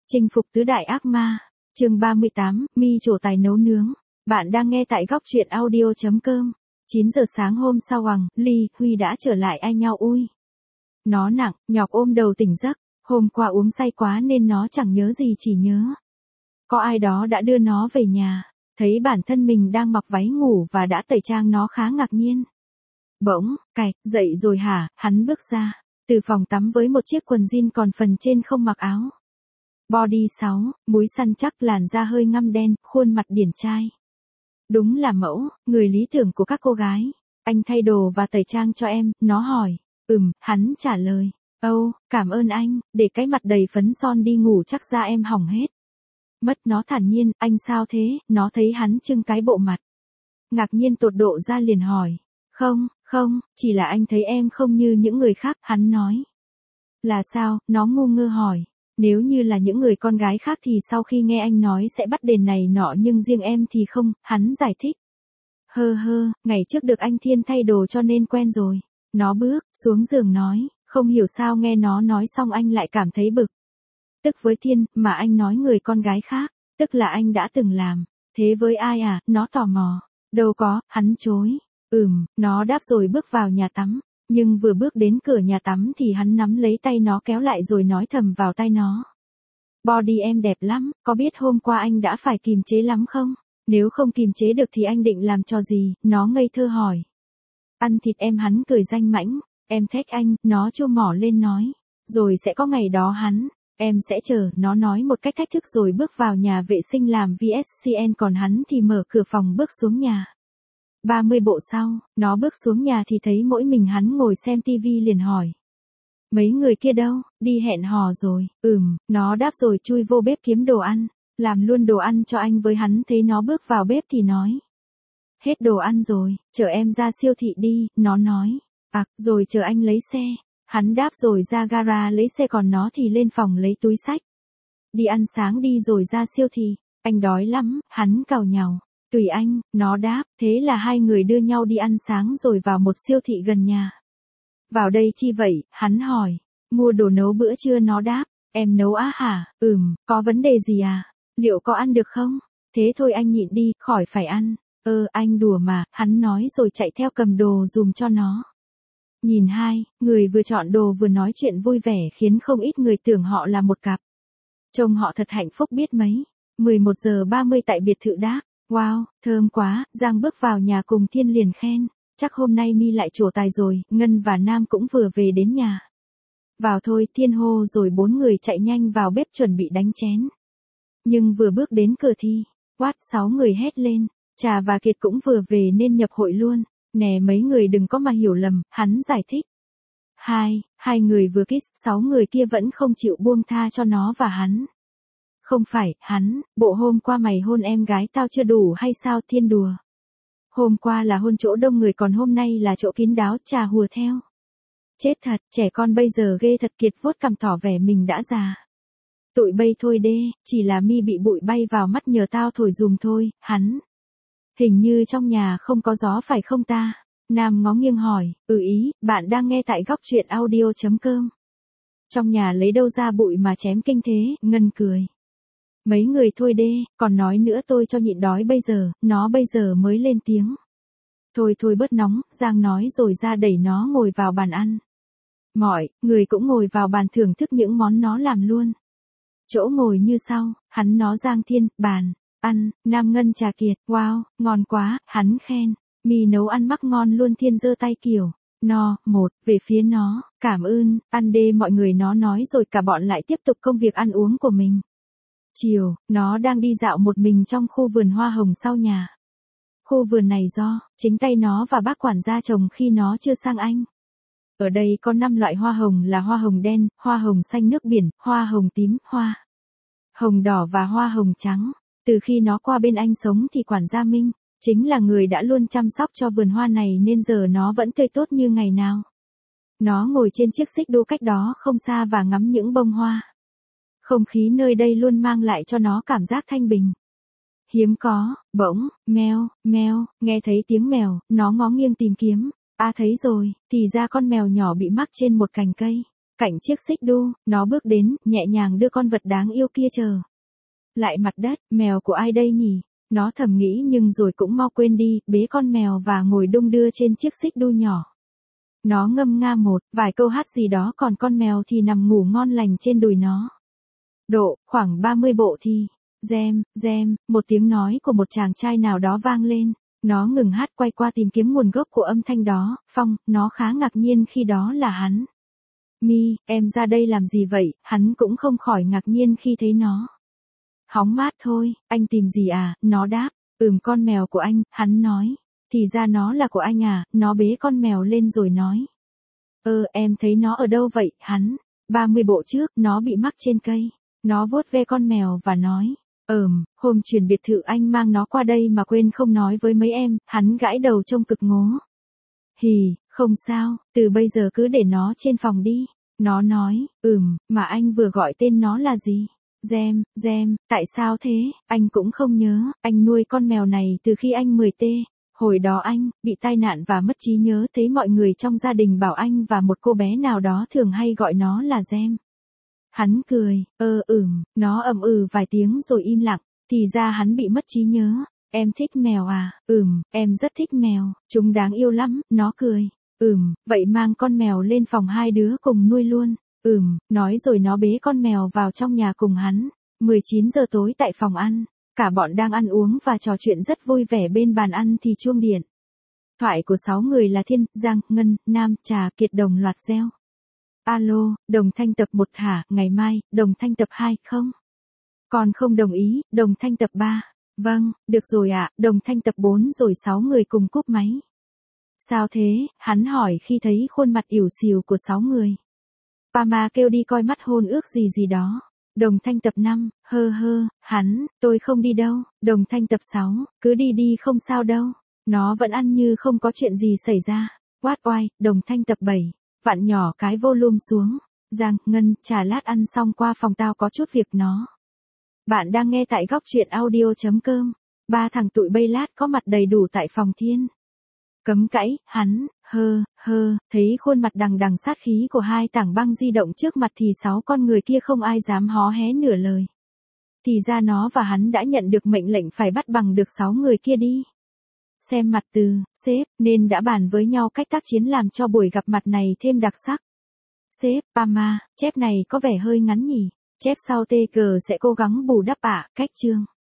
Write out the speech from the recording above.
Chinh phục tứ đại ác ma. Chương 38, Mi trổ tài nấu nướng. Bạn đang nghe tại góc truyện audio.com. 9 giờ sáng hôm sau Hoàng, Ly, Huy đã trở lại ai nhau ui. Nó nặng, nhọc ôm đầu tỉnh giấc, hôm qua uống say quá nên nó chẳng nhớ gì chỉ nhớ. Có ai đó đã đưa nó về nhà, thấy bản thân mình đang mặc váy ngủ và đã tẩy trang nó khá ngạc nhiên. Bỗng, cạch, dậy rồi hả, hắn bước ra, từ phòng tắm với một chiếc quần jean còn phần trên không mặc áo. Body 6, múi săn chắc làn da hơi ngăm đen, khuôn mặt điển trai. Đúng là mẫu, người lý tưởng của các cô gái. Anh thay đồ và tẩy trang cho em, nó hỏi. Hắn trả lời. Cảm ơn anh, để cái mặt đầy phấn son đi ngủ chắc da em hỏng hết. Mất nó thản nhiên, anh sao thế, nó thấy hắn trưng cái bộ mặt. Ngạc nhiên tột độ ra liền hỏi. Không, chỉ là anh thấy em không như những người khác, hắn nói. Là sao, nó ngu ngơ hỏi. Nếu như là những người con gái khác thì sau khi nghe anh nói sẽ bắt đền này nọ nhưng riêng em thì không, hắn giải thích. Ngày trước được anh Thiên thay đồ cho nên quen rồi. Nó bước xuống giường nói, không hiểu sao nghe nó nói xong anh lại cảm thấy bực. Tức với Thiên, mà anh nói người con gái khác, tức là anh đã từng làm. Thế với ai à, nó tò mò. Đâu có, hắn chối. Nó đáp rồi bước vào nhà tắm. Nhưng vừa bước đến cửa nhà tắm thì hắn nắm lấy tay nó kéo lại rồi nói thầm vào tai nó. Body em đẹp lắm, có biết hôm qua anh đã phải kìm chế lắm không? Nếu không kìm chế được thì anh định làm trò gì? Nó ngây thơ hỏi. Ăn thịt em, hắn cười danh mãnh. Em thách anh, nó chua mỏ lên nói. Rồi sẽ có ngày đó hắn. Em sẽ chờ, nó nói một cách thách thức rồi bước vào nhà vệ sinh làm VSCN còn hắn thì mở cửa phòng bước xuống nhà. 30 bộ sau, nó bước xuống nhà thì thấy mỗi mình hắn ngồi xem tivi liền hỏi. Mấy người kia đâu, đi hẹn hò rồi, nó đáp rồi chui vô bếp kiếm đồ ăn, làm luôn đồ ăn cho anh với hắn thấy nó bước vào bếp thì nói. Hết đồ ăn rồi, chở em ra siêu thị đi, nó nói. Rồi chờ anh lấy xe, hắn đáp rồi ra gara lấy xe còn nó thì lên phòng lấy túi xách. Đi ăn sáng đi rồi ra siêu thị, anh đói lắm, hắn càu nhàu. Tùy anh, nó đáp, thế là hai người đưa nhau đi ăn sáng rồi vào một siêu thị gần nhà. Vào đây chi vậy, hắn hỏi. Mua đồ nấu bữa trưa nó đáp. Em nấu á hả? Có vấn đề gì à? Liệu có ăn được không? Thế thôi anh nhịn đi, khỏi phải ăn. Anh đùa mà, hắn nói rồi chạy theo cầm đồ dùm cho nó. Nhìn hai, người vừa chọn đồ vừa nói chuyện vui vẻ khiến không ít người tưởng họ là một cặp. Trông họ thật hạnh phúc biết mấy. 11 giờ 30 tại biệt thự đáp. Wow, thơm quá, Giang bước vào nhà cùng Thiên liền khen. Chắc hôm nay Mi lại trổ tài rồi, Ngân và Nam cũng vừa về đến nhà. Vào thôi, Thiên hô rồi 4 người chạy nhanh vào bếp chuẩn bị đánh chén. Nhưng vừa bước đến cửa thì, 6 người hét lên, Trà và Kiệt cũng vừa về nên nhập hội luôn. Nè mấy người đừng có mà hiểu lầm, hắn giải thích. Hai người vừa kiss, 6 người kia vẫn không chịu buông tha cho nó và hắn. Không phải, hắn, bộ hôm qua mày hôn em gái tao chưa đủ hay sao? Thiên đùa. Hôm qua là hôn chỗ đông người còn hôm nay là chỗ kín đáo, Trà hùa theo. Chết thật, trẻ con bây giờ ghê thật. Kiệt vuốt cằm tỏ vẻ mình đã già. Tụi bây thôi đê, chỉ là Mi bị bụi bay vào mắt nhờ tao thổi dùm thôi, hắn. Hình như trong nhà không có gió phải không ta? Nam ngó nghiêng hỏi, bạn đang nghe tại góc truyện audio.com. Trong nhà lấy đâu ra bụi mà chém kinh thế? Ngân cười. Mấy người thôi đê, còn nói nữa tôi cho nhịn đói bây giờ, nó bây giờ mới lên tiếng. Thôi bớt nóng, Giang nói rồi ra đẩy nó ngồi vào bàn ăn. Mọi người cũng ngồi vào bàn thưởng thức những món nó làm luôn. Chỗ ngồi như sau, hắn nó Giang Thiên, bàn, ăn, Nam Ngân Trà Kiệt, wow, ngon quá, hắn khen. Mi nấu ăn mắc ngon luôn. Thiên giơ tay kiểu. No, về phía nó, cảm ơn, ăn đê mọi người nó nói rồi cả bọn lại tiếp tục công việc ăn uống của mình. Chiều, nó đang đi dạo một mình trong khu vườn hoa hồng sau nhà. Khu vườn này do chính tay nó và bác quản gia trồng khi nó chưa sang Anh. Ở đây có 5 loại hoa hồng là hoa hồng đen, hoa hồng xanh nước biển, hoa hồng tím, hoa hồng đỏ và hoa hồng trắng. Từ khi nó qua bên Anh sống thì quản gia Minh chính là người đã luôn chăm sóc cho vườn hoa này nên giờ nó vẫn tươi tốt như ngày nào. Nó ngồi trên chiếc xích đu cách đó không xa và ngắm những bông hoa. Không khí nơi đây luôn mang lại cho nó cảm giác thanh bình. Hiếm có, bỗng, meo, nghe thấy tiếng mèo, nó ngó nghiêng tìm kiếm. Thấy rồi, thì ra con mèo nhỏ bị mắc trên một cành cây. Cạnh chiếc xích đu, nó bước đến, nhẹ nhàng đưa con vật đáng yêu kia trở lại mặt đất. Mèo của ai đây nhỉ? Nó thầm nghĩ nhưng rồi cũng mau quên đi, bế con mèo và ngồi đung đưa trên chiếc xích đu nhỏ. Nó ngâm nga một vài câu hát gì đó, còn con mèo thì nằm ngủ ngon lành trên đùi nó. Độ, khoảng 30 bộ thì, rem, một tiếng nói của một chàng trai nào đó vang lên. Nó ngừng hát, quay qua tìm kiếm nguồn gốc của âm thanh đó. Phong, nó khá ngạc nhiên khi đó là hắn. Mi, em ra đây làm gì vậy? Hắn cũng không khỏi ngạc nhiên khi thấy nó. Hóng mát thôi, anh tìm gì à? Nó đáp. Con mèo của anh, hắn nói. Thì ra nó là của anh à? Nó bế con mèo lên rồi nói. Em thấy nó ở đâu vậy? Hắn. 30 bộ trước, nó bị mắc trên cây. Nó vuốt ve con mèo và nói. Hôm chuyển biệt thự anh mang nó qua đây mà quên không nói với mấy em. Hắn gãi đầu trông cực ngố. Hì, không sao, từ bây giờ cứ để nó trên phòng đi. Nó nói. Mà anh vừa gọi tên nó là gì? Gem, tại sao thế? Anh cũng không nhớ. Anh nuôi con mèo này từ khi anh 10T. Hồi đó anh bị tai nạn và mất trí nhớ, thấy mọi người trong gia đình bảo anh và một cô bé nào đó thường hay gọi nó là Gem. Hắn cười. Nó vài tiếng rồi im lặng. Thì ra hắn bị mất trí nhớ. Em thích mèo à? Em rất thích mèo. Chúng đáng yêu lắm. Nó cười. Vậy mang con mèo lên phòng, hai đứa cùng nuôi luôn. Nói rồi nó bế con mèo vào trong nhà cùng hắn. 19 giờ tối tại phòng ăn. Cả bọn đang ăn uống và trò chuyện rất vui vẻ bên bàn ăn thì chuông điện thoại của 6 người là Thiên, Giang, Ngân, Nam, Trà, Kiệt đồng loạt reo. Alo, Đồng Thanh tập 1 hả? Ngày mai, Đồng Thanh tập 2, không? Còn không đồng ý, Đồng Thanh tập 3. Vâng, được rồi ạ, Đồng Thanh tập 4 rồi 6 người cùng cúp máy. Sao thế? Hắn hỏi khi thấy khuôn mặt ỉu xìu của 6 người. Pama kêu đi coi mắt hôn ước gì đó. Đồng Thanh tập 5, hắn, tôi không đi đâu. Đồng Thanh tập 6, cứ đi đi không sao đâu. Nó vẫn ăn như không có chuyện gì xảy ra. What oai, Đồng Thanh tập 7, vặn nhỏ cái volume xuống. Giang, Ngân, Trà lát ăn xong qua phòng tao có chút việc nó. Bạn đang nghe tại góc truyện audio.com. Ba thằng tụi bay lát có mặt đầy đủ tại phòng Thiên. Cấm cãi, hắn, thấy khuôn mặt đằng đằng sát khí của hai tảng băng di động trước mặt thì 6 con người kia không ai dám hó hé nửa lời. Thì ra nó và hắn đã nhận được mệnh lệnh phải bắt bằng được 6 người kia đi. Xem mặt từ, sếp, nên đã bàn với nhau cách tác chiến làm cho buổi gặp mặt này thêm đặc sắc. Sếp, Pama, chép này có vẻ hơi ngắn nhỉ? Chép sau TG sẽ cố gắng bù đắp ạ, cách chương.